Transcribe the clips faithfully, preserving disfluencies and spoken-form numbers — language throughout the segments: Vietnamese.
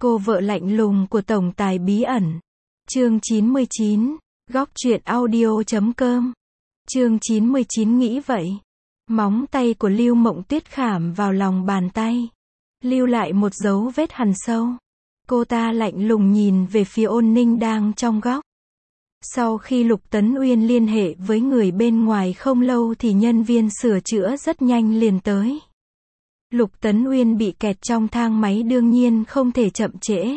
Cô vợ lạnh lùng của tổng tài bí ẩn. Chương chín mươi chín, góc truyện audio chấm com. Chương chín mươi chín nghĩ vậy. Móng tay của Lưu Mộng Tuyết khảm vào lòng bàn tay, lưu lại một dấu vết hằn sâu. Cô ta lạnh lùng nhìn về phía Ôn Ninh đang trong góc. Sau khi Lục Tấn Uyên liên hệ với người bên ngoài không lâu thì nhân viên sửa chữa rất nhanh liền tới. Lục Tấn Uyên bị kẹt trong thang máy đương nhiên không thể chậm trễ.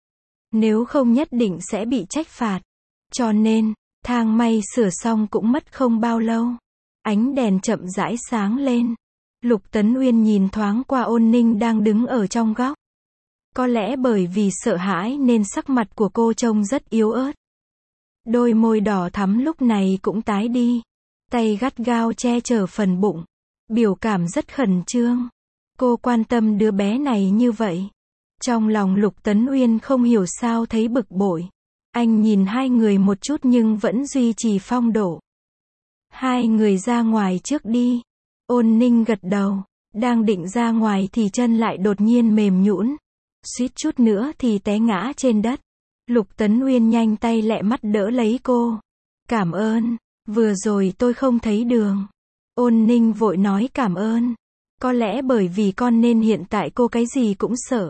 Nếu không nhất định sẽ bị trách phạt. Cho nên, thang máy sửa xong cũng mất không bao lâu. Ánh đèn chậm rãi sáng lên. Lục Tấn Uyên nhìn thoáng qua Ôn Ninh đang đứng ở trong góc. Có lẽ bởi vì sợ hãi nên sắc mặt của cô trông rất yếu ớt. Đôi môi đỏ thắm lúc này cũng tái đi. Tay gắt gao che chở phần bụng. Biểu cảm rất khẩn trương. Cô quan tâm đứa bé này như vậy. Trong lòng Lục Tấn Uyên không hiểu sao thấy bực bội. Anh nhìn hai người một chút nhưng vẫn duy trì phong độ. Hai người ra ngoài trước đi. Ôn Ninh gật đầu. Đang định ra ngoài thì chân lại đột nhiên mềm nhũn. Suýt chút nữa thì té ngã trên đất. Lục Tấn Uyên nhanh tay lẹ mắt đỡ lấy cô. Cảm ơn, vừa rồi tôi không thấy đường. Ôn Ninh vội nói cảm ơn. Có lẽ bởi vì con nên hiện tại cô cái gì cũng sợ.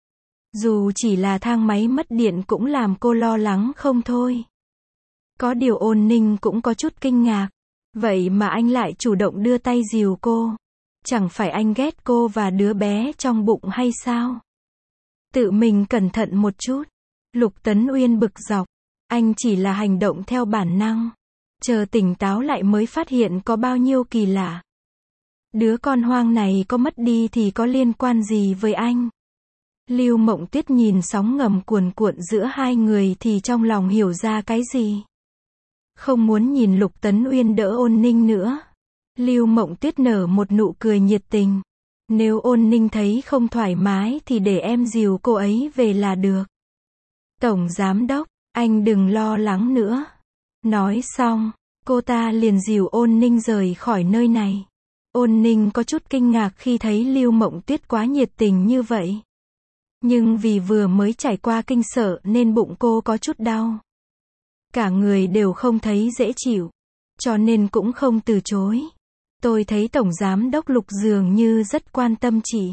Dù chỉ là thang máy mất điện cũng làm cô lo lắng không thôi. Có điều Ôn Ninh cũng có chút kinh ngạc. Vậy mà anh lại chủ động đưa tay dìu cô. Chẳng phải anh ghét cô và đứa bé trong bụng hay sao? Tự mình cẩn thận một chút. Lục Tấn Uyên bực dọc. Anh chỉ là hành động theo bản năng. Chờ tỉnh táo lại mới phát hiện có bao nhiêu kỳ lạ. Đứa con hoang này có mất đi thì có liên quan gì với anh? Lưu Mộng Tuyết nhìn sóng ngầm cuồn cuộn giữa hai người thì trong lòng hiểu ra cái gì. Không muốn nhìn Lục Tấn Uyên đỡ Ôn Ninh nữa. Lưu Mộng Tuyết nở một nụ cười nhiệt tình. Nếu Ôn Ninh thấy không thoải mái thì để em dìu cô ấy về là được. Tổng giám đốc, anh đừng lo lắng nữa. Nói xong, cô ta liền dìu Ôn Ninh rời khỏi nơi này. Ôn Ninh có chút kinh ngạc khi thấy Lưu Mộng Tuyết quá nhiệt tình như vậy. Nhưng vì vừa mới trải qua kinh sợ nên bụng cô có chút đau. Cả người đều không thấy dễ chịu. Cho nên cũng không từ chối. Tôi thấy Tổng Giám đốc Lục dường như rất quan tâm chị.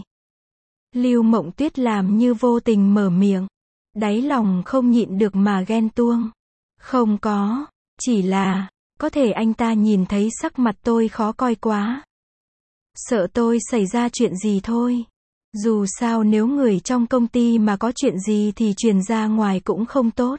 Lưu Mộng Tuyết làm như vô tình mở miệng. Đáy lòng không nhịn được mà ghen tuông. Không có, chỉ là, có thể anh ta nhìn thấy sắc mặt tôi khó coi quá. Sợ tôi xảy ra chuyện gì thôi. Dù sao nếu người trong công ty mà có chuyện gì thì truyền ra ngoài cũng không tốt.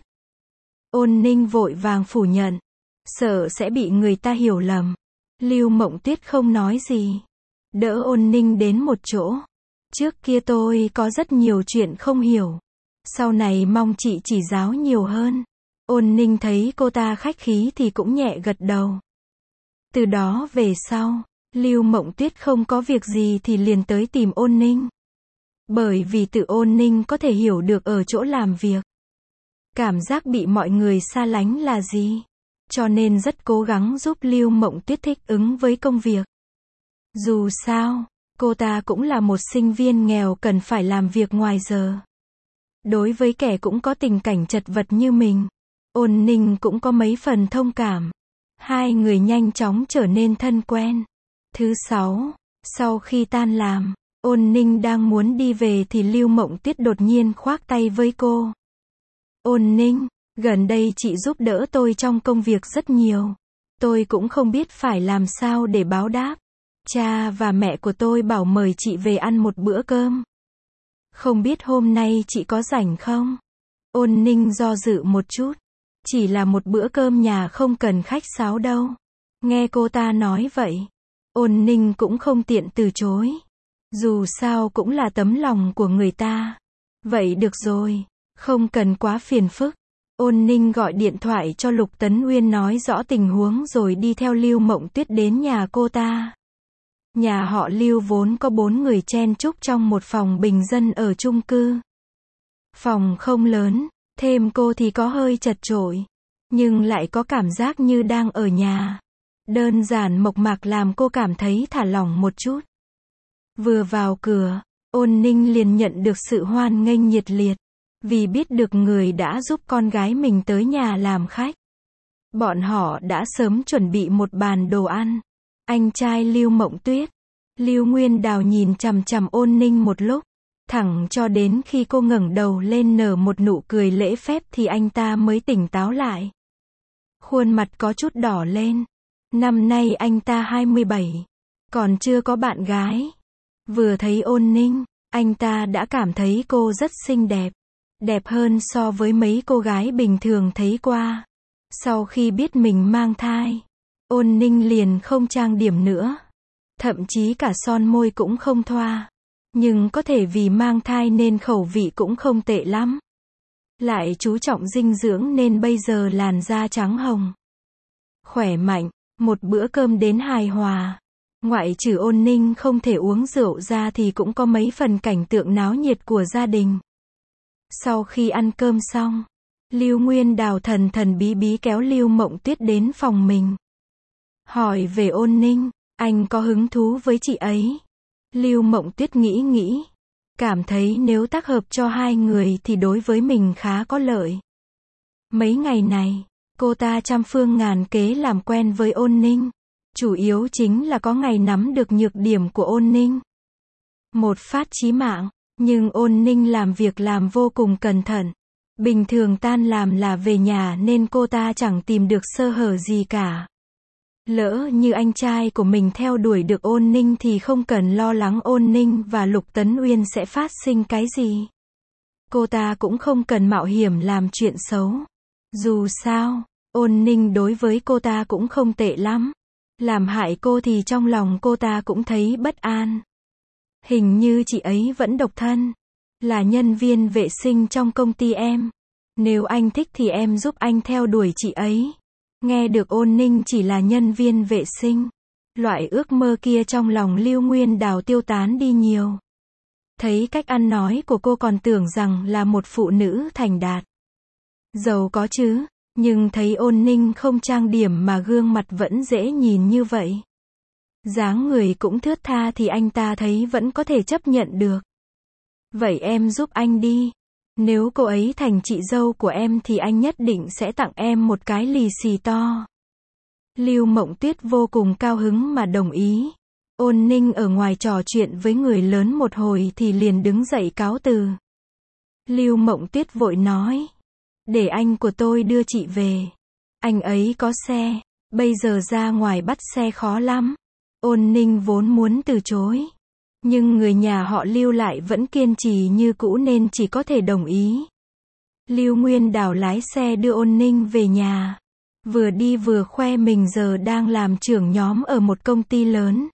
Ôn Ninh vội vàng phủ nhận. Sợ sẽ bị người ta hiểu lầm. Lưu Mộng Tuyết không nói gì. Đỡ Ôn Ninh đến một chỗ. Trước kia tôi có rất nhiều chuyện không hiểu. Sau này mong chị chỉ giáo nhiều hơn. Ôn Ninh thấy cô ta khách khí thì cũng nhẹ gật đầu. Từ đó về sau, Lưu Mộng Tuyết không có việc gì thì liền tới tìm Ôn Ninh. Bởi vì tự Ôn Ninh có thể hiểu được ở chỗ làm việc. Cảm giác bị mọi người xa lánh là gì. Cho nên rất cố gắng giúp Lưu Mộng Tuyết thích ứng với công việc. Dù sao, cô ta cũng là một sinh viên nghèo cần phải làm việc ngoài giờ. Đối với kẻ cũng có tình cảnh chật vật như mình, Ôn Ninh cũng có mấy phần thông cảm. Hai người nhanh chóng trở nên thân quen. Thứ sáu, sau khi tan làm, Ôn Ninh đang muốn đi về thì Lưu Mộng Tuyết đột nhiên khoác tay với cô. Ôn Ninh, gần đây chị giúp đỡ tôi trong công việc rất nhiều. Tôi cũng không biết phải làm sao để báo đáp. Cha và mẹ của tôi bảo mời chị về ăn một bữa cơm. Không biết hôm nay chị có rảnh không? Ôn Ninh do dự một chút. Chỉ là một bữa cơm nhà không cần khách sáo đâu. Nghe cô ta nói vậy, Ôn Ninh cũng không tiện từ chối. Dù sao cũng là tấm lòng của người ta. Vậy được rồi, không cần quá phiền phức. Ôn Ninh gọi điện thoại cho Lục Tấn Uyên nói rõ tình huống rồi đi theo Lưu Mộng Tuyết đến nhà cô ta. Nhà họ Lưu vốn có bốn người chen chúc trong một phòng bình dân ở chung cư. Phòng không lớn, thêm cô thì có hơi chật chội, nhưng lại có cảm giác như đang ở nhà. Đơn giản mộc mạc làm cô cảm thấy thả lỏng một chút. Vừa vào cửa, Ôn Ninh liền nhận được sự hoan nghênh nhiệt liệt. Vì biết được người đã giúp con gái mình tới nhà làm khách. Bọn họ đã sớm chuẩn bị một bàn đồ ăn. Anh trai Lưu Mộng Tuyết. Lưu Nguyên Đào nhìn chằm chằm Ôn Ninh một lúc. Thẳng cho đến khi cô ngẩng đầu lên nở một nụ cười lễ phép thì anh ta mới tỉnh táo lại. Khuôn mặt có chút đỏ lên. Năm nay anh ta hai mươi bảy. Còn chưa có bạn gái. Vừa thấy Ôn Ninh, anh ta đã cảm thấy cô rất xinh đẹp. Đẹp hơn so với mấy cô gái bình thường thấy qua. Sau khi biết mình mang thai, Ôn Ninh liền không trang điểm nữa. Thậm chí cả son môi cũng không thoa. Nhưng có thể vì mang thai nên khẩu vị cũng không tệ lắm. Lại chú trọng dinh dưỡng nên bây giờ làn da trắng hồng. Khỏe mạnh, một bữa cơm đến hài hòa. Ngoại trừ Ôn Ninh không thể uống rượu ra thì cũng có mấy phần cảnh tượng náo nhiệt của gia đình. Sau khi ăn cơm xong, Lưu Nguyên Đào thần thần bí bí kéo Lưu Mộng Tuyết đến phòng mình. Hỏi về Ôn Ninh, anh có hứng thú với chị ấy? Lưu Mộng Tuyết nghĩ nghĩ. Cảm thấy nếu tác hợp cho hai người thì đối với mình khá có lợi. Mấy ngày này, cô ta trăm phương ngàn kế làm quen với Ôn Ninh. Chủ yếu chính là có ngày nắm được nhược điểm của Ôn Ninh. Một phát chí mạng, nhưng Ôn Ninh làm việc làm vô cùng cẩn thận. Bình thường tan làm là về nhà nên cô ta chẳng tìm được sơ hở gì cả. Lỡ như anh trai của mình theo đuổi được Ôn Ninh thì không cần lo lắng Ôn Ninh và Lục Tấn Uyên sẽ phát sinh cái gì. Cô ta cũng không cần mạo hiểm làm chuyện xấu. Dù sao, Ôn Ninh đối với cô ta cũng không tệ lắm. Làm hại cô thì trong lòng cô ta cũng thấy bất an. Hình như chị ấy vẫn độc thân. Là nhân viên vệ sinh trong công ty em. Nếu anh thích thì em giúp anh theo đuổi chị ấy. Nghe được Ôn Ninh chỉ là nhân viên vệ sinh. Loại ước mơ kia trong lòng Lưu Nguyên Đào tiêu tán đi nhiều. Thấy cách ăn nói của cô còn tưởng rằng là một phụ nữ thành đạt. Giàu có chứ, nhưng thấy Ôn Ninh không trang điểm mà gương mặt vẫn dễ nhìn như vậy. Dáng người cũng thướt tha thì anh ta thấy vẫn có thể chấp nhận được. Vậy em giúp anh đi. Nếu cô ấy thành chị dâu của em thì anh nhất định sẽ tặng em một cái lì xì to. Lưu Mộng Tuyết vô cùng cao hứng mà đồng ý. Ôn Ninh ở ngoài trò chuyện với người lớn một hồi thì liền đứng dậy cáo từ. Lưu Mộng Tuyết vội nói. Để anh của tôi đưa chị về. Anh ấy có xe. Bây giờ ra ngoài bắt xe khó lắm. Ôn Ninh vốn muốn từ chối. Nhưng người nhà họ Lưu lại vẫn kiên trì như cũ nên chỉ có thể đồng ý. Lưu Nguyên Đào lái xe đưa Ôn Ninh về nhà. Vừa đi vừa khoe mình giờ đang làm trưởng nhóm ở một công ty lớn.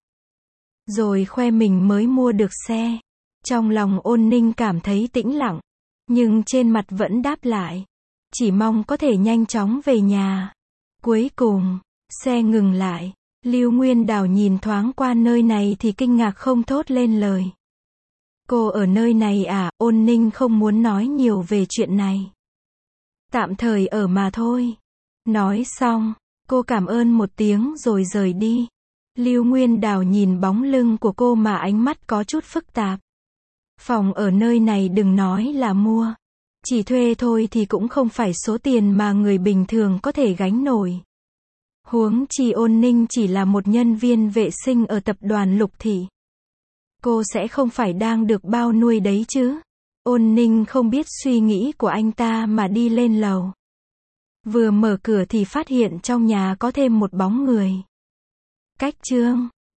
Rồi khoe mình mới mua được xe. Trong lòng Ôn Ninh cảm thấy tĩnh lặng. Nhưng trên mặt vẫn đáp lại. Chỉ mong có thể nhanh chóng về nhà. Cuối cùng, xe ngừng lại. Lưu Nguyên Đào nhìn thoáng qua nơi này thì kinh ngạc không thốt lên lời. Cô ở nơi này à? Ôn Ninh không muốn nói nhiều về chuyện này. Tạm thời ở mà thôi. Nói xong, cô cảm ơn một tiếng rồi rời đi. Lưu Nguyên Đào nhìn bóng lưng của cô mà ánh mắt có chút phức tạp. Phòng ở nơi này đừng nói là mua. Chỉ thuê thôi thì cũng không phải số tiền mà người bình thường có thể gánh nổi. Huống chi Ôn Ninh chỉ là một nhân viên vệ sinh ở tập đoàn Lục Thị. Cô sẽ không phải đang được bao nuôi đấy chứ. Ôn Ninh không biết suy nghĩ của anh ta mà đi lên lầu. Vừa mở cửa thì phát hiện trong nhà có thêm một bóng người. Cách chương